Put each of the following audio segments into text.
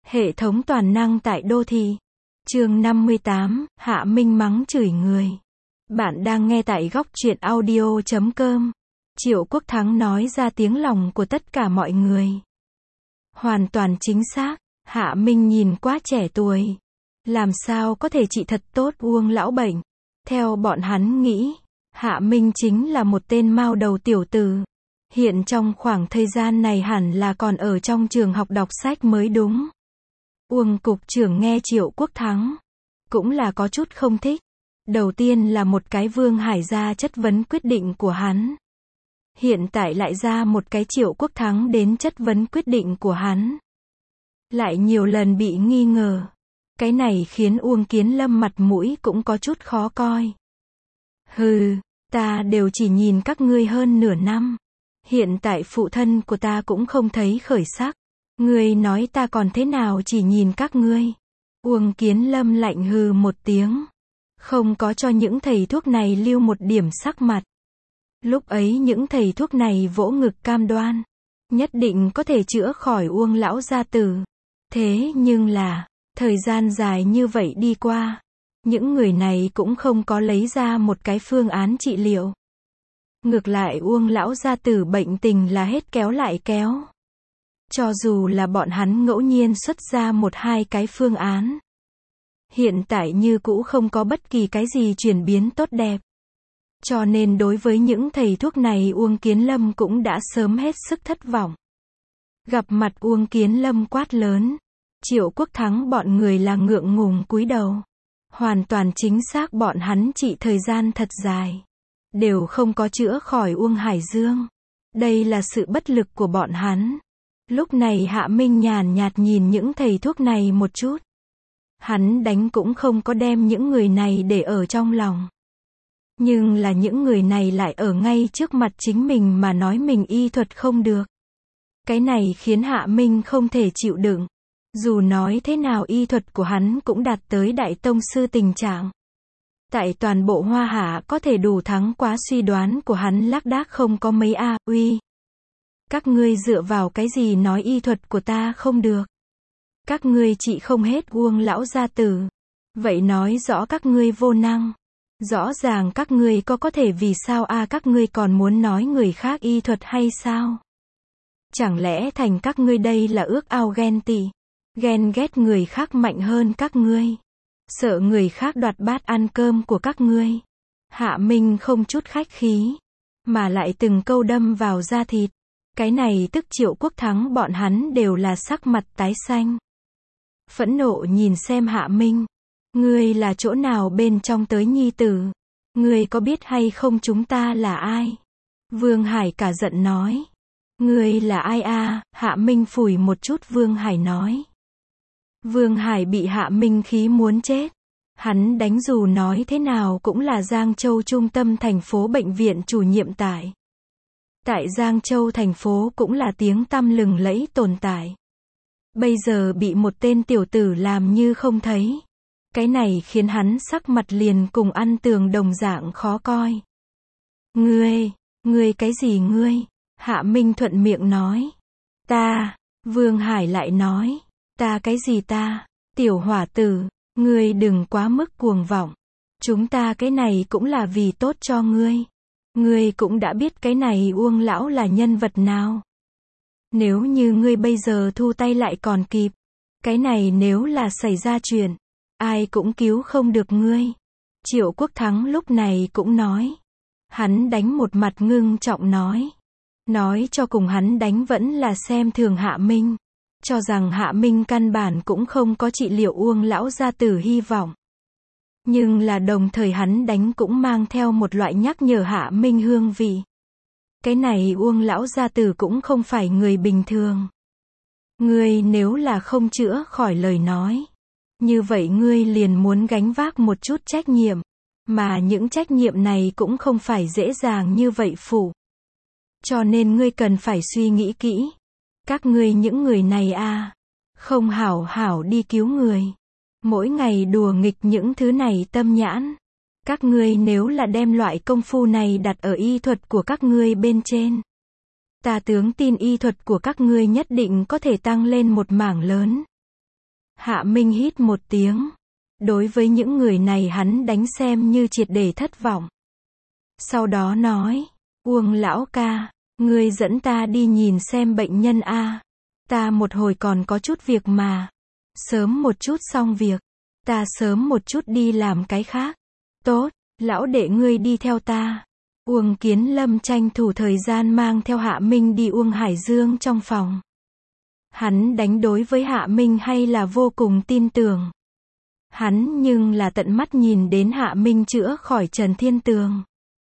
Hệ thống toàn năng tại đô thị. Chương 58, Hạ Minh mắng chửi người. Bạn đang nghe tại góc truyện audio.com. Triệu Quốc Thắng nói ra tiếng lòng của tất cả mọi người. Hoàn toàn chính xác, Hạ Minh nhìn quá trẻ tuổi. Làm sao có thể trị thật tốt Uông lão bệnh. Theo bọn hắn nghĩ, Hạ Minh chính là một tên mao đầu tiểu tử. Hiện trong khoảng thời gian này hẳn là còn ở trong trường học đọc sách mới đúng. Uông cục trưởng nghe Triệu Quốc Thắng, cũng là có chút không thích. Đầu tiên là một cái Vương Hải ra chất vấn quyết định của hắn. Hiện tại lại ra một cái Triệu Quốc Thắng đến chất vấn quyết định của hắn. Lại nhiều lần bị nghi ngờ. Cái này khiến Uông Kiến Lâm mặt mũi cũng có chút khó coi. Hừ, ta đều chỉ nhìn các ngươi hơn nửa năm. Hiện tại phụ thân của ta cũng không thấy khởi sắc. Ngươi nói ta còn thế nào chỉ nhìn các ngươi. Uông Kiến Lâm lạnh hừ một tiếng. Không có cho những thầy thuốc này lưu một điểm sắc mặt. Lúc ấy những thầy thuốc này vỗ ngực cam đoan. Nhất định có thể chữa khỏi Uông lão gia tử. Thế nhưng là, thời gian dài như vậy đi qua. Những người này cũng không có lấy ra một cái phương án trị liệu. Ngược lại Uông lão gia tử bệnh tình là hết kéo lại kéo. Cho dù là bọn hắn ngẫu nhiên xuất ra một hai cái phương án. Hiện tại như cũ không có bất kỳ cái gì chuyển biến tốt đẹp. Cho nên đối với những thầy thuốc này Uông Kiến Lâm cũng đã sớm hết sức thất vọng. Gặp mặt Uông Kiến Lâm quát lớn. Triệu Quốc Thắng bọn người là ngượng ngùng cúi đầu. Hoàn toàn chính xác bọn hắn trị thời gian thật dài. Đều không có chữa khỏi Uông Hải Dương. Đây là sự bất lực của bọn hắn. Lúc này Hạ Minh nhàn nhạt nhìn những thầy thuốc này một chút. Hắn đánh cũng không có đem những người này để ở trong lòng. Nhưng là những người này lại ở ngay trước mặt chính mình mà nói mình y thuật không được. Cái này khiến Hạ Minh không thể chịu đựng. Dù nói thế nào y thuật của hắn cũng đạt tới đại tông sư tình trạng. Tại toàn bộ Hoa Hạ có thể đủ thắng quá suy đoán của hắn lác đác không có mấy uy. Các ngươi dựa vào cái gì nói y thuật của ta không được? Các ngươi trị không hết Uông lão gia tử. Vậy nói rõ các ngươi vô năng. Rõ ràng các ngươi có thể vì sao các ngươi còn muốn nói người khác y thuật hay sao? Chẳng lẽ thành các ngươi đây là ước ao ghen tị, ghen ghét người khác mạnh hơn các ngươi? Sợ người khác đoạt bát ăn cơm của các ngươi? Hạ Minh không chút khách khí, mà lại từng câu đâm vào da thịt. Cái này tức Triệu Quốc Thắng bọn hắn đều là sắc mặt tái xanh. Phẫn nộ nhìn xem Hạ Minh. Ngươi là chỗ nào bên trong tới nhi tử? Ngươi có biết hay không chúng ta là ai? Vương Hải cả giận nói. Ngươi là ai Hạ Minh phủi một chút Vương Hải nói. Vương Hải bị Hạ Minh khí muốn chết. Hắn đánh dù nói thế nào cũng là Giang Châu trung tâm thành phố bệnh viện chủ nhiệm tại. Tại Giang Châu thành phố cũng là tiếng tăm lừng lẫy tồn tại. Bây giờ bị một tên tiểu tử làm như không thấy. Cái này khiến hắn sắc mặt liền cùng ăn tường đồng dạng khó coi. Ngươi cái gì ngươi? Hạ Minh thuận miệng nói. Ta, Vương Hải lại nói. Ta cái gì ta? Tiểu hỏa tử, ngươi đừng quá mức cuồng vọng. Chúng ta cái này cũng là vì tốt cho ngươi. Ngươi cũng đã biết cái này Uông lão là nhân vật nào. Nếu như ngươi bây giờ thu tay lại còn kịp. Cái này nếu là xảy ra chuyện, ai cũng cứu không được ngươi. Triệu Quốc Thắng lúc này cũng nói. Hắn đánh một mặt ngưng trọng nói. Nói cho cùng hắn đánh vẫn là xem thường Hạ Minh. Cho rằng Hạ Minh căn bản cũng không có trị liệu Uông lão gia tử hy vọng. Nhưng là đồng thời hắn đánh cũng mang theo một loại nhắc nhở Hạ Minh hương vị. Cái này Uông lão gia tử cũng không phải người bình thường. Ngươi nếu là không chữa khỏi lời nói. Như vậy ngươi liền muốn gánh vác một chút trách nhiệm. Mà những trách nhiệm này cũng không phải dễ dàng như vậy phụ. Cho nên ngươi cần phải suy nghĩ kỹ. Các ngươi những người này không hảo hảo đi cứu người. Mỗi ngày đùa nghịch những thứ này tâm nhãn. Các ngươi nếu là đem loại công phu này đặt ở y thuật của các ngươi bên trên. Ta tướng tin y thuật của các ngươi nhất định có thể tăng lên một mảng lớn. Hạ Minh hít một tiếng. Đối với những người này hắn đánh xem như triệt để thất vọng. Sau đó nói, Uông lão ca, ngươi dẫn ta đi nhìn xem bệnh nhân a. Ta một hồi còn có chút việc mà. Sớm một chút xong việc. Ta sớm một chút đi làm cái khác. Tốt, lão đệ ngươi đi theo ta. Uông Kiến Lâm tranh thủ thời gian mang theo Hạ Minh đi Uông Hải Dương trong phòng. Hắn đánh đối với Hạ Minh hay là vô cùng tin tưởng. Hắn nhưng là tận mắt nhìn đến Hạ Minh chữa khỏi Trần Thiên Tường.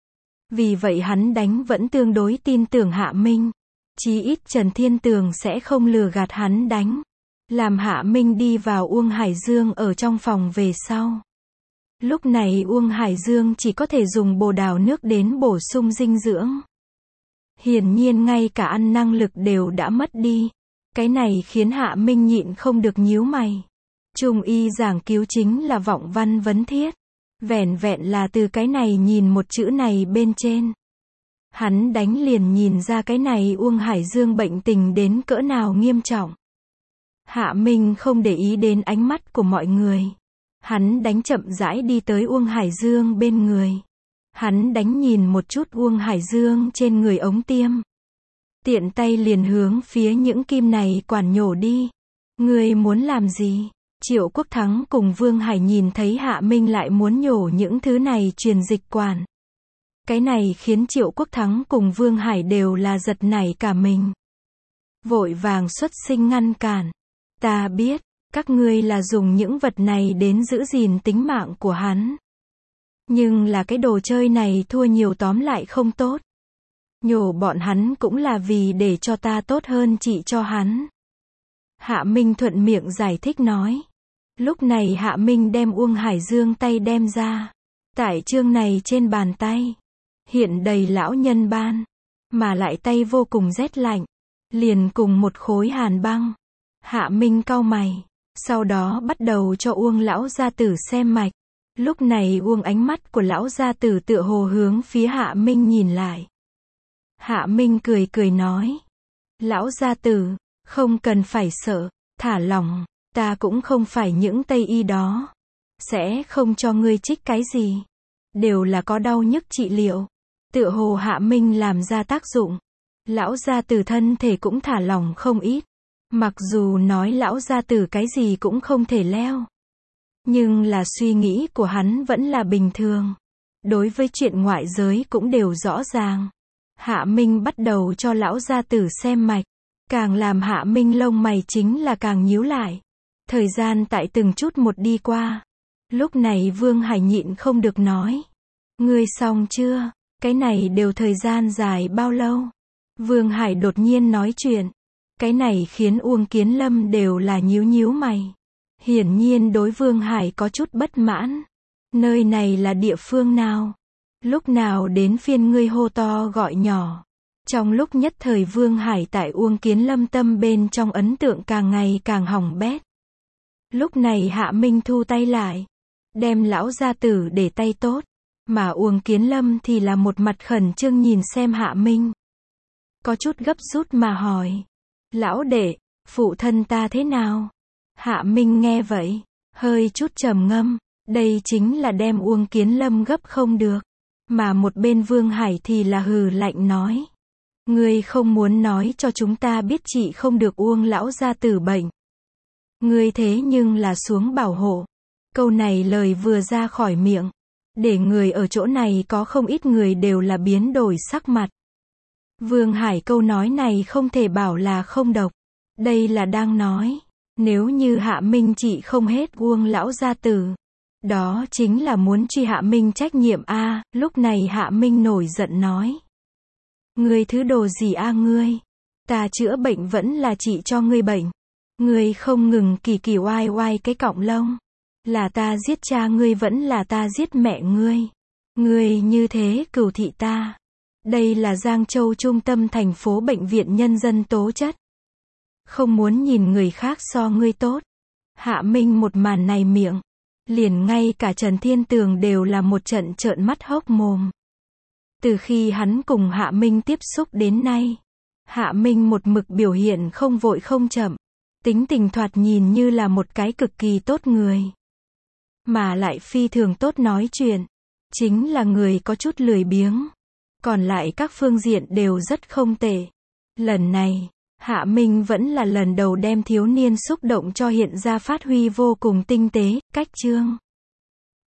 Vì vậy hắn đánh vẫn tương đối tin tưởng Hạ Minh. Chí ít Trần Thiên Tường sẽ không lừa gạt hắn đánh. Làm Hạ Minh đi vào Uông Hải Dương ở trong phòng về sau. Lúc này Uông Hải Dương chỉ có thể dùng bồ đào nước đến bổ sung dinh dưỡng. Hiển nhiên ngay cả ăn năng lực đều đã mất đi. Cái này khiến Hạ Minh nhịn không được nhíu mày. Trung y giảng cứu chính là vọng văn vấn thiết. Vẻn vẹn là từ cái này nhìn một chữ này bên trên. Hắn đánh liền nhìn ra cái này Uông Hải Dương bệnh tình đến cỡ nào nghiêm trọng. Hạ Minh không để ý đến ánh mắt của mọi người. Hắn đánh chậm rãi đi tới Uông Hải Dương bên người. Hắn đánh nhìn một chút Uông Hải Dương trên người ống tiêm. Tiện tay liền hướng phía những kim này quản nhổ đi. Ngươi muốn làm gì? Triệu Quốc Thắng cùng Vương Hải nhìn thấy Hạ Minh lại muốn nhổ những thứ này truyền dịch quản. Cái này khiến Triệu Quốc Thắng cùng Vương Hải đều là giật nảy cả mình. Vội vàng xuất sinh ngăn cản. Ta biết, các ngươi là dùng những vật này đến giữ gìn tính mạng của hắn. Nhưng là cái đồ chơi này thua nhiều tóm lại không tốt. Nhổ bọn hắn cũng là vì để cho ta tốt hơn trị cho hắn. Hạ Minh thuận miệng giải thích nói. Lúc này Hạ Minh đem Uông Hải Dương tay đem ra. Tại chương này trên bàn tay. Hiện đầy lão nhân ban. Mà lại tay vô cùng rét lạnh. Liền cùng một khối hàn băng. Hạ Minh cau mày. Sau đó bắt đầu cho Uông lão gia tử xem mạch. Lúc này Uông ánh mắt của lão gia tử tựa hồ hướng phía Hạ Minh nhìn lại. Hạ Minh cười cười nói. Lão gia tử, không cần phải sợ, thả lỏng, ta cũng không phải những Tây y đó. Sẽ không cho ngươi trích cái gì. Đều là có đau nhức trị liệu. Tựa hồ Hạ Minh làm ra tác dụng. Lão gia tử thân thể cũng thả lỏng không ít. Mặc dù nói lão gia tử cái gì cũng không thể leo. Nhưng là suy nghĩ của hắn vẫn là bình thường. Đối với chuyện ngoại giới cũng đều rõ ràng. Hạ Minh bắt đầu cho lão gia tử xem mạch. Càng làm Hạ Minh lông mày chính là càng nhíu lại. Thời gian tại từng chút một đi qua. Lúc này Vương Hải nhịn không được nói. Ngươi xong chưa? Cái này đều thời gian dài bao lâu? Vương Hải đột nhiên nói chuyện. Cái này khiến Uông Kiến Lâm đều là nhíu nhíu mày. Hiển nhiên đối Vương Hải có chút bất mãn. Nơi này là địa phương nào? Lúc nào đến phiên ngươi hô to gọi nhỏ? Trong lúc nhất thời Vương Hải tại Uông Kiến Lâm tâm bên trong ấn tượng càng ngày càng hỏng bét. Lúc này Hạ Minh thu tay lại. Đem lão gia tử để tay tốt. Mà Uông Kiến Lâm thì là một mặt khẩn trương nhìn xem Hạ Minh. Có chút gấp rút mà hỏi. Lão đệ, phụ thân ta thế nào? Hạ Minh nghe vậy, hơi chút trầm ngâm. Đây chính là đem Uông Kiến Lâm gấp không được. Mà một bên Vương Hải thì là hừ lạnh nói. Ngươi không muốn nói cho chúng ta biết chị không được Uông lão gia tử bệnh. Ngươi thế nhưng là xuống bảo hộ. Câu này lời vừa ra khỏi miệng. Để người ở chỗ này có không ít người đều là biến đổi sắc mặt. Vương Hải câu nói này không thể bảo là không độc. Đây là đang nói. Nếu như Hạ Minh trị không hết Uông lão gia tử. Đó chính là muốn truy Hạ Minh trách nhiệm a. Lúc này Hạ Minh nổi giận nói. Ngươi thứ đồ gì a ngươi? Ta chữa bệnh vẫn là trị cho ngươi bệnh. Ngươi không ngừng kỳ kỳ oai oai cái cọng lông. Là ta giết cha ngươi vẫn là ta giết mẹ ngươi. Ngươi như thế cừu thị ta. Đây là Giang Châu trung tâm thành phố bệnh viện nhân dân tố chất. Không muốn nhìn người khác so ngươi tốt. Hạ Minh một màn này miệng. Liền ngay cả Trần Thiên Tường đều là một trận trợn mắt hốc mồm. Từ khi hắn cùng Hạ Minh tiếp xúc đến nay. Hạ Minh một mực biểu hiện không vội không chậm. Tính tình thoạt nhìn như là một cái cực kỳ tốt người. Mà lại phi thường tốt nói chuyện. Chính là người có chút lười biếng. Còn lại các phương diện đều rất không tệ. Lần này, Hạ Minh vẫn là lần đầu đem thiếu niên xúc động cho hiện ra phát huy vô cùng tinh tế, cách chương.